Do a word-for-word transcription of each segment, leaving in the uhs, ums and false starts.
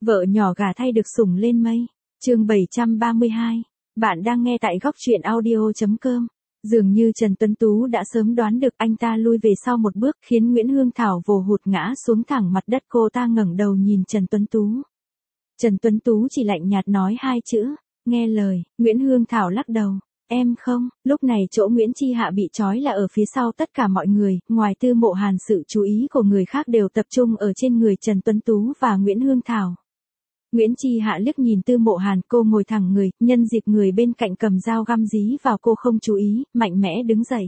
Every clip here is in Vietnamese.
Vợ nhỏ gà thay được sủng lên mây. Chương bảy trăm ba mươi hai. Bạn đang nghe tại góc truyện audio chấm com. Dường như Trần Tuấn Tú đã sớm đoán được, anh ta lui về sau một bước khiến Nguyễn Hương Thảo vồ hụt ngã xuống thẳng mặt đất. Cô ta ngẩng đầu nhìn Trần Tuấn Tú. Trần Tuấn Tú chỉ lạnh nhạt nói hai chữ, nghe lời. Nguyễn Hương Thảo lắc đầu. Em không. Lúc này chỗ Nguyễn Chi Hạ bị trói là ở phía sau tất cả mọi người, ngoài Tư Mộ Hàn sự chú ý của người khác đều tập trung ở trên người Trần Tuấn Tú và Nguyễn Hương Thảo. Nguyễn Chi Hạ liếc nhìn Tư Mộ Hàn, cô ngồi thẳng người, nhân dịp người bên cạnh cầm dao găm dí vào cô không chú ý, mạnh mẽ đứng dậy.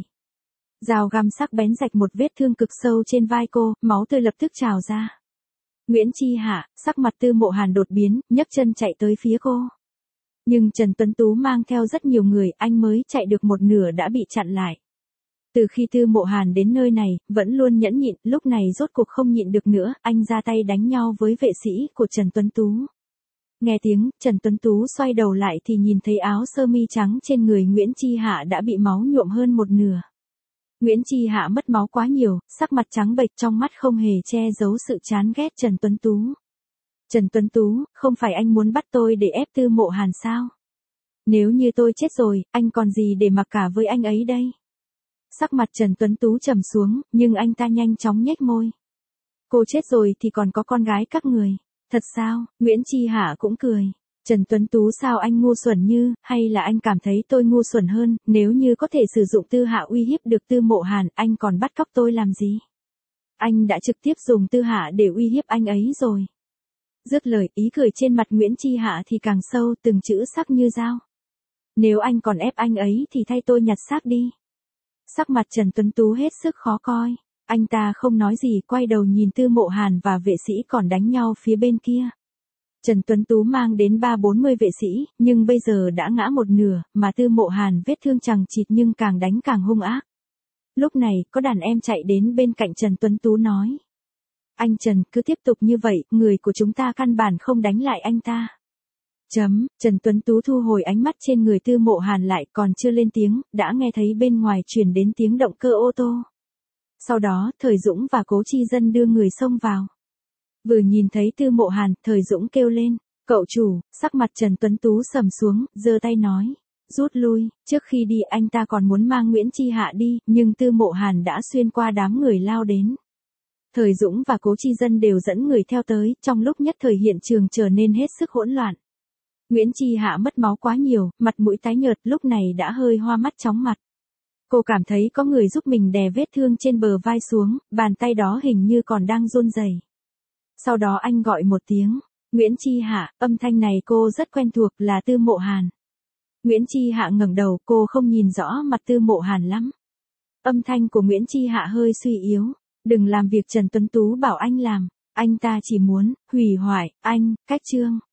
Dao găm sắc bén rạch một vết thương cực sâu trên vai cô, máu tươi lập tức trào ra. Nguyễn Chi Hạ, sắc mặt Tư Mộ Hàn đột biến, nhấc chân chạy tới phía cô. Nhưng Trần Tuấn Tú mang theo rất nhiều người, anh mới chạy được một nửa đã bị chặn lại. Từ khi Tư Mộ Hàn đến nơi này, vẫn luôn nhẫn nhịn, lúc này rốt cuộc không nhịn được nữa, anh ra tay đánh nhau với vệ sĩ của Trần Tuấn Tú. Nghe tiếng, Trần Tuấn Tú xoay đầu lại thì nhìn thấy áo sơ mi trắng trên người Nguyễn Chi Hạ đã bị máu nhuộm hơn một nửa. Nguyễn Chi Hạ mất máu quá nhiều, sắc mặt trắng bệch, trong mắt không hề che giấu sự chán ghét Trần Tuấn Tú. Trần Tuấn Tú, không phải anh muốn bắt tôi để ép Tư Mộ Hàn sao? Nếu như tôi chết rồi, anh còn gì để mặc cả với anh ấy đây? Sắc mặt Trần Tuấn Tú trầm xuống, nhưng anh ta nhanh chóng nhếch môi. Cô chết rồi thì còn có con gái các người. Thật sao? Nguyễn Chi Hạ cũng cười. Trần Tuấn Tú, sao anh ngu xuẩn như, hay là anh cảm thấy tôi ngu xuẩn hơn? Nếu như có thể sử dụng Tư Hạ uy hiếp được Tư Mộ Hàn, anh còn bắt cóc tôi làm gì? Anh đã trực tiếp dùng Tư Hạ để uy hiếp anh ấy rồi. Dứt lời, ý cười trên mặt Nguyễn Chi Hạ thì càng sâu, từng chữ sắc như dao. Nếu anh còn ép anh ấy thì thay tôi nhặt xác đi. Sắc mặt Trần Tuấn Tú hết sức khó coi. Anh ta không nói gì, quay đầu nhìn Tư Mộ Hàn và vệ sĩ còn đánh nhau phía bên kia. Trần Tuấn Tú mang đến ba bốn mươi vệ sĩ, nhưng bây giờ đã ngã một nửa, mà Tư Mộ Hàn vết thương chằng chịt nhưng càng đánh càng hung ác. Lúc này, có đàn em chạy đến bên cạnh Trần Tuấn Tú nói. Anh Trần, cứ tiếp tục như vậy, người của chúng ta căn bản không đánh lại anh ta. Chấm, Trần Tuấn Tú thu hồi ánh mắt trên người Tư Mộ Hàn lại, còn chưa lên tiếng, đã nghe thấy bên ngoài truyền đến tiếng động cơ ô tô. Sau đó, Thời Dũng và Cố Chi Dân đưa người xông vào. Vừa nhìn thấy Tư Mộ Hàn, Thời Dũng kêu lên, cậu chủ. Sắc mặt Trần Tuấn Tú sầm xuống, giơ tay nói, rút lui. Trước khi đi anh ta còn muốn mang Nguyễn Chi Hạ đi, nhưng Tư Mộ Hàn đã xuyên qua đám người lao đến. Thời Dũng và Cố Chi Dân đều dẫn người theo tới, trong lúc nhất thời hiện trường trở nên hết sức hỗn loạn. Nguyễn Chi Hạ mất máu quá nhiều, mặt mũi tái nhợt, lúc này đã hơi hoa mắt chóng mặt. Cô cảm thấy có người giúp mình đè vết thương trên bờ vai xuống, bàn tay đó hình như còn đang run rẩy. Sau đó anh gọi một tiếng, Nguyễn Chi Hạ, âm thanh này cô rất quen thuộc, là Tư Mộ Hàn. Nguyễn Chi Hạ ngẩng đầu, cô không nhìn rõ mặt Tư Mộ Hàn lắm. Âm thanh của Nguyễn Chi Hạ hơi suy yếu, đừng làm việc Trần Tuấn Tú bảo anh làm, anh ta chỉ muốn hủy hoại anh. Cách chương